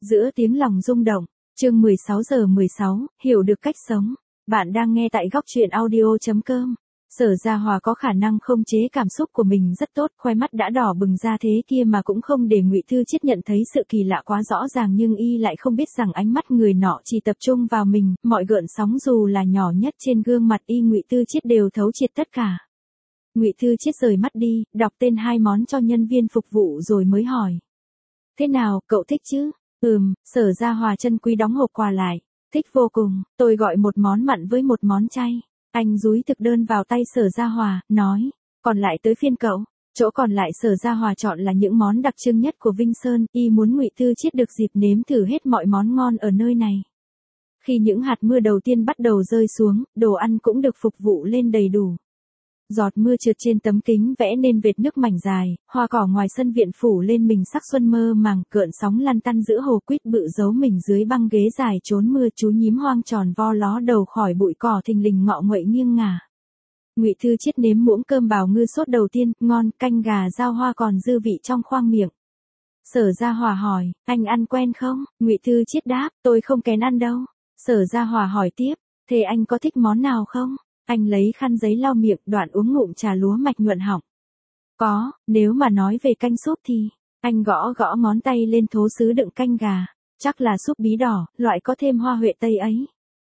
Giữa tiếng lòng rung động, chương 16:16, hiểu được cách sống. Bạn đang nghe tại góc truyện audio.com. Sở Gia Hòa có khả năng không chế cảm xúc của mình rất tốt, khoe mắt đã đỏ bừng ra thế kia mà cũng không để Ngụy Thư Chiết nhận thấy sự kỳ lạ quá rõ ràng, nhưng y lại không biết rằng ánh mắt người nọ chỉ tập trung vào mình, mọi gợn sóng dù là nhỏ nhất trên gương mặt y Ngụy Thư Chiết đều thấu triệt tất cả. Ngụy Thư Chiết rời mắt đi, đọc tên 2 món cho nhân viên phục vụ rồi mới hỏi: "Thế nào, cậu thích chứ?" Sở Gia Hòa chân quý đóng hộp quà lại. "Thích vô cùng, tôi gọi một món mặn với một món chay." Anh dúi thực đơn vào tay Sở Gia Hòa, nói: "Còn lại tới phiên cậu." Chỗ còn lại Sở Gia Hòa chọn là những món đặc trưng nhất của Vinh Sơn, y muốn Ngụy Thư Chiết được dịp nếm thử hết mọi món ngon ở nơi này. Khi những hạt mưa đầu tiên bắt đầu rơi xuống, đồ ăn cũng được phục vụ lên đầy đủ. Giọt mưa trượt trên tấm kính vẽ nên vệt nước mảnh dài, hoa cỏ ngoài sân viện phủ lên mình sắc xuân mơ màng, cợn sóng lăn tăn giữa hồ quýt bự giấu mình dưới băng ghế dài trốn mưa, chú nhím hoang tròn vo ló đầu khỏi bụi cỏ thình lình ngọ nguậy nghiêng ngả. Ngụy Thư Chiết nếm muỗng cơm bào ngư sốt đầu tiên, ngon, canh gà rau hoa còn dư vị trong khoang miệng. Sở Gia Hòa hỏi: "Anh ăn quen không?" Ngụy Thư Chiết đáp: "Tôi không kén ăn đâu." Sở Gia Hòa hỏi tiếp: "Thế anh có thích món nào không?" Anh lấy khăn giấy lau miệng, đoạn uống ngụm trà lúa mạch nhuận họng. "Có, nếu mà nói về canh súp thì..." Anh gõ gõ ngón tay lên thố sứ đựng canh gà. "Chắc là súp bí đỏ, loại có thêm hoa huệ tây ấy."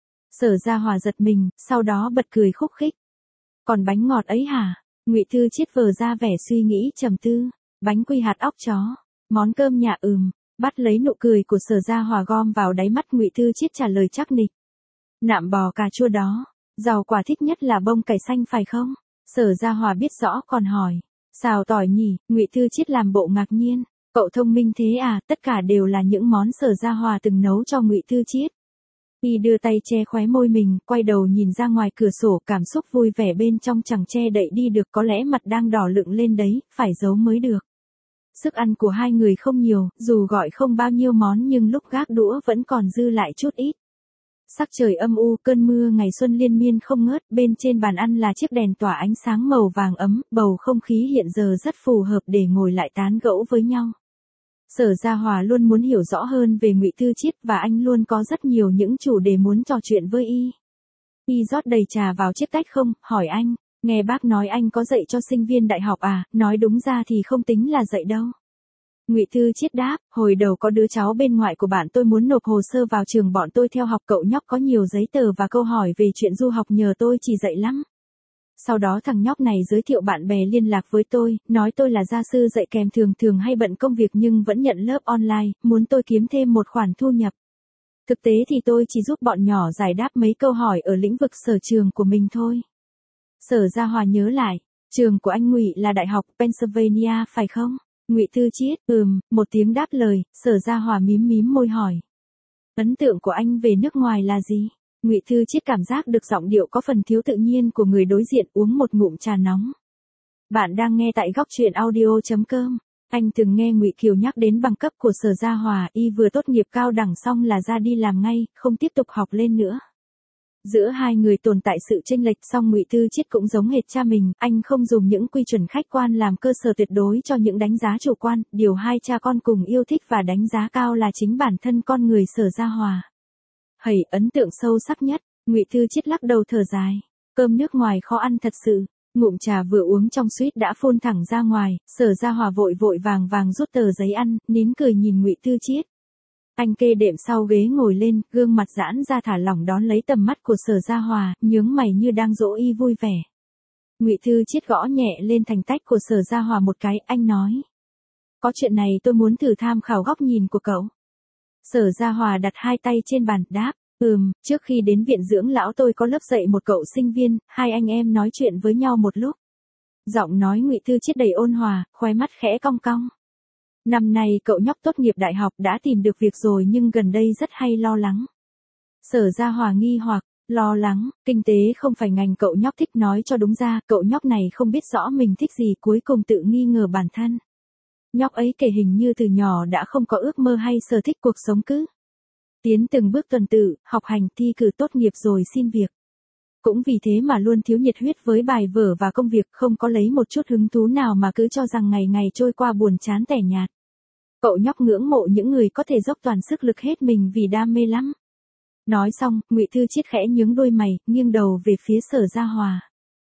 Sở Gia Hòa giật mình, sau đó bật cười khúc khích. "Còn bánh ngọt ấy hả?" Ngụy Thư Chiết vờ ra vẻ suy nghĩ trầm tư. "Bánh quy hạt óc chó. Món cơm nhà." Bắt lấy nụ cười của Sở Gia Hòa gom vào đáy mắt, Ngụy Thư Chiết trả lời chắc nịch: "Nạm bò cà chua đó. Rau quả thích nhất là bông cải xanh phải không?" Sở Gia Hòa biết rõ còn hỏi: "Xào tỏi nhỉ?" Ngụy Thư Chiết làm bộ ngạc nhiên. "Cậu thông minh thế à?" Tất cả đều là những món Sở Gia Hòa từng nấu cho Ngụy Thư Chiết. Y đưa tay che khóe môi mình, quay đầu nhìn ra ngoài cửa sổ, cảm xúc vui vẻ bên trong chẳng che đậy đi được, có lẽ mặt đang đỏ lựng lên đấy, phải giấu mới được. Sức ăn của hai người không nhiều, dù gọi không bao nhiêu món nhưng lúc gác đũa vẫn còn dư lại chút ít. Sắc trời âm u, cơn mưa ngày xuân liên miên không ngớt, bên trên bàn ăn là chiếc đèn tỏa ánh sáng màu vàng ấm, bầu không khí hiện giờ rất phù hợp để ngồi lại tán gẫu với nhau. Sở Gia Hòa luôn muốn hiểu rõ hơn về Ngụy Thư Chiết và anh luôn có rất nhiều những chủ đề muốn trò chuyện với y. Y rót đầy trà vào chiếc tách không, hỏi anh: "Nghe bác nói anh có dạy cho sinh viên đại học à?" "Nói đúng ra thì không tính là dạy đâu." Ngụy Thư Chiết đáp: "Hồi đầu có đứa cháu bên ngoại của bạn tôi muốn nộp hồ sơ vào trường bọn tôi theo học, cậu nhóc có nhiều giấy tờ và câu hỏi về chuyện du học nhờ tôi chỉ dạy lắm. Sau đó thằng nhóc này giới thiệu bạn bè liên lạc với tôi, nói tôi là gia sư dạy kèm, thường hay bận công việc nhưng vẫn nhận lớp online, muốn tôi kiếm thêm một khoản thu nhập. Thực tế thì tôi chỉ giúp bọn nhỏ giải đáp mấy câu hỏi ở lĩnh vực sở trường của mình thôi." Sở Gia Hòa nhớ lại: "Trường của anh Ngụy là Đại học Pennsylvania phải không?" Ngụy Thư Chiết: một tiếng đáp lời. Sở Gia Hòa mím mím môi hỏi: "Ấn tượng của anh về nước ngoài là gì?" Ngụy Thư Chiết cảm giác được giọng điệu có phần thiếu tự nhiên của người đối diện, uống một ngụm trà nóng. Bạn đang nghe tại góc truyện audio.com. Anh từng nghe Ngụy Kiều nhắc đến bằng cấp của Sở Gia Hòa, y vừa tốt nghiệp cao đẳng xong là ra đi làm ngay, không tiếp tục học lên nữa. Giữa hai người tồn tại sự chênh lệch, song Ngụy Thư Chiết cũng giống hệt cha mình, anh không dùng những quy chuẩn khách quan làm cơ sở tuyệt đối cho những đánh giá chủ quan, điều hai cha con cùng yêu thích và đánh giá cao là chính bản thân con người Sở Gia Hòa. Ấn tượng sâu sắc nhất. Ngụy Thư Chiết lắc đầu thở dài. Cơm nước ngoài khó ăn thật sự. Ngụm trà vừa uống trong suýt đã phun thẳng ra ngoài. Sở Gia Hòa vội vàng rút tờ giấy ăn, nín cười nhìn Ngụy Thư Chiết. Anh kê đệm sau ghế ngồi lên, gương mặt giãn ra thả lỏng đón lấy tầm mắt của Sở Gia Hòa, nhướng mày như đang dỗ y vui vẻ. Ngụy Thư Chiết gõ nhẹ lên thành tách của Sở Gia Hòa một cái, anh nói: "Có chuyện này tôi muốn thử tham khảo góc nhìn của cậu." Sở Gia Hòa đặt hai tay trên bàn, đáp: Trước khi đến viện dưỡng lão tôi có lớp dạy một cậu sinh viên, hai anh em nói chuyện với nhau một lúc." Giọng nói Ngụy Thư Chiết đầy ôn hòa, khóe mắt khẽ cong cong. "Năm nay cậu nhóc tốt nghiệp đại học đã tìm được việc rồi nhưng gần đây rất hay lo lắng." Sở Gia Hòa nghi hoặc: "Lo lắng? Kinh tế không phải ngành cậu nhóc thích." Nói cho đúng ra, cậu nhóc này không biết rõ mình thích gì, cuối cùng tự nghi ngờ bản thân. Nhóc ấy kể hình như từ nhỏ đã không có ước mơ hay sở thích cuộc sống, cứ tiến từng bước tuần tự, học hành, thi cử tốt nghiệp rồi xin việc. Cũng vì thế mà luôn thiếu nhiệt huyết với bài vở và công việc, không có lấy một chút hứng thú nào mà cứ cho rằng ngày ngày trôi qua buồn chán tẻ nhạt. Cậu nhóc ngưỡng mộ những người có thể dốc toàn sức lực hết mình vì đam mê lắm. Nói xong, Ngụy Thư Chiết khẽ nhướng đôi mày, nghiêng đầu về phía Sở Gia Hòa.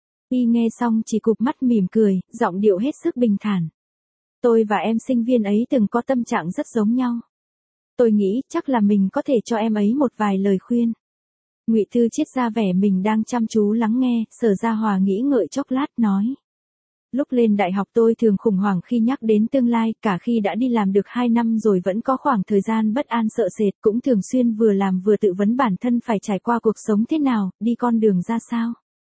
Y nghe xong chỉ cụp mắt mỉm cười, giọng điệu hết sức bình thản. Tôi và em sinh viên ấy từng có tâm trạng rất giống nhau. Tôi nghĩ chắc là mình có thể cho em ấy một vài lời khuyên. Ngụy Thư Chiết ra vẻ mình đang chăm chú lắng nghe, Sở Gia Hòa nghĩ ngợi chốc lát nói. Lúc lên đại học tôi thường khủng hoảng khi nhắc đến tương lai, cả khi đã đi làm được 2 năm rồi vẫn có khoảng thời gian bất an sợ sệt, cũng thường xuyên vừa làm vừa tự vấn bản thân phải trải qua cuộc sống thế nào, đi con đường ra sao.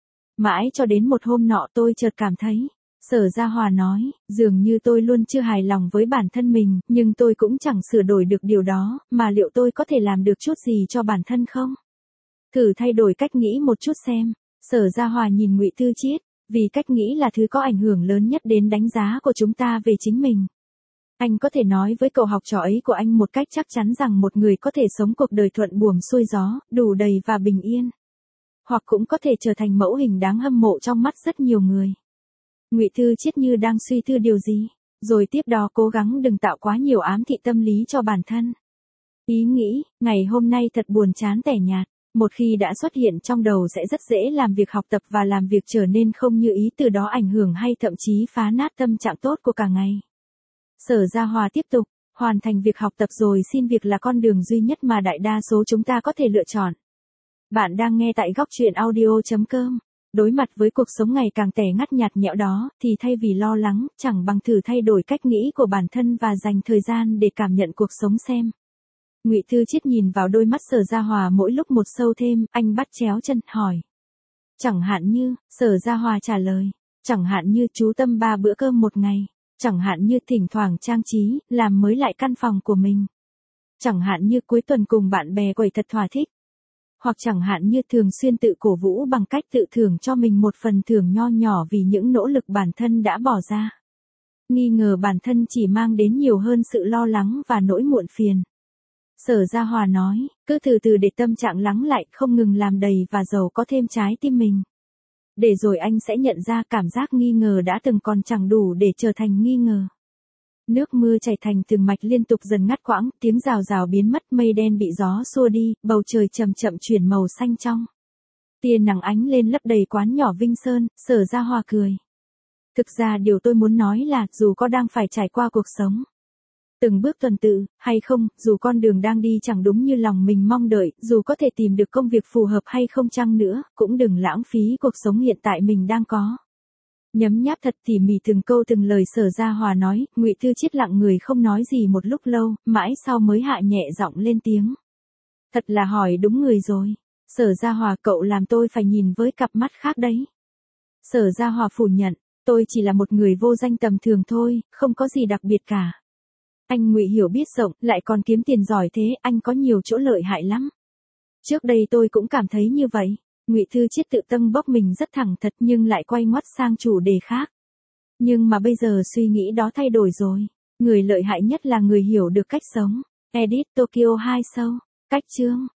Mãi cho đến một hôm nọ tôi chợt cảm thấy, Sở Gia Hòa nói, dường như tôi luôn chưa hài lòng với bản thân mình, nhưng tôi cũng chẳng sửa đổi được điều đó, mà liệu tôi có thể làm được chút gì cho bản thân không? Thử thay đổi cách nghĩ một chút xem. Sở Gia Hòa nhìn Ngụy Thư Chiết, vì cách nghĩ là thứ có ảnh hưởng lớn nhất đến đánh giá của chúng ta về chính mình. Anh có thể nói với cậu học trò ấy của anh một cách chắc chắn rằng một người có thể sống cuộc đời thuận buồm xuôi gió, đủ đầy và bình yên. Hoặc cũng có thể trở thành mẫu hình đáng hâm mộ trong mắt rất nhiều người. Ngụy Thư Chiết như đang suy tư điều gì, rồi tiếp đó cố gắng đừng tạo quá nhiều ám thị tâm lý cho bản thân. Ý nghĩ, ngày hôm nay thật buồn chán tẻ nhạt. Một khi đã xuất hiện trong đầu sẽ rất dễ làm việc học tập và làm việc trở nên không như ý, từ đó ảnh hưởng hay thậm chí phá nát tâm trạng tốt của cả ngày. Sở Gia Hòa tiếp tục, hoàn thành việc học tập rồi xin việc là con đường duy nhất mà đại đa số chúng ta có thể lựa chọn. Bạn đang nghe tại góc truyện audio.com. Đối mặt với cuộc sống ngày càng tẻ ngắt nhạt nhẽo đó, thì thay vì lo lắng, chẳng bằng thử thay đổi cách nghĩ của bản thân và dành thời gian để cảm nhận cuộc sống xem. Ngụy Thư Chiết nhìn vào đôi mắt Sở Gia Hòa mỗi lúc một sâu thêm, anh bắt chéo chân, hỏi. Chẳng hạn như, Sở Gia Hòa trả lời, chẳng hạn như chú tâm 3 bữa cơm một ngày, chẳng hạn như thỉnh thoảng trang trí, làm mới lại căn phòng của mình. Chẳng hạn như cuối tuần cùng bạn bè quẩy thật thỏa thích. Hoặc chẳng hạn như thường xuyên tự cổ vũ bằng cách tự thưởng cho mình một phần thưởng nho nhỏ vì những nỗ lực bản thân đã bỏ ra. Nghi ngờ bản thân chỉ mang đến nhiều hơn sự lo lắng và nỗi muộn phiền. Sở Gia Hòa nói, cứ từ từ để tâm trạng lắng lại, không ngừng làm đầy và giàu có thêm trái tim mình. Để rồi anh sẽ nhận ra cảm giác nghi ngờ đã từng còn chẳng đủ để trở thành nghi ngờ. Nước mưa chảy thành từng mạch liên tục dần ngắt quãng, tiếng rào rào biến mất, mây đen bị gió xua đi, bầu trời chậm chậm chuyển màu xanh trong. Tia nắng ánh lên lấp đầy quán nhỏ Vinh Sơn, Sở Gia Hòa cười. Thực ra điều tôi muốn nói là, dù có đang phải trải qua cuộc sống từng bước tuần tự, hay không, dù con đường đang đi chẳng đúng như lòng mình mong đợi, dù có thể tìm được công việc phù hợp hay không chăng nữa, cũng đừng lãng phí cuộc sống hiện tại mình đang có. Nhấm nháp thật tỉ mỉ từng câu từng lời Sở Gia Hòa nói, Ngụy Thư Chiết lặng người không nói gì một lúc lâu, mãi sau mới hạ nhẹ giọng lên tiếng. Thật là hỏi đúng người rồi. Sở Gia Hòa, cậu làm tôi phải nhìn với cặp mắt khác đấy. Sở Gia Hòa phủ nhận, tôi chỉ là một người vô danh tầm thường thôi, không có gì đặc biệt cả. Anh Ngụy hiểu biết rộng, lại còn kiếm tiền giỏi thế, anh có nhiều chỗ lợi hại lắm. Trước đây tôi cũng cảm thấy như vậy. Ngụy Thư Chiết tự tâng bốc mình rất thẳng thật nhưng lại quay ngoắt sang chủ đề khác. Nhưng mà bây giờ suy nghĩ đó thay đổi rồi. Người lợi hại nhất là người hiểu được cách sống. Edit Tokyo 2 Show. Cách chương.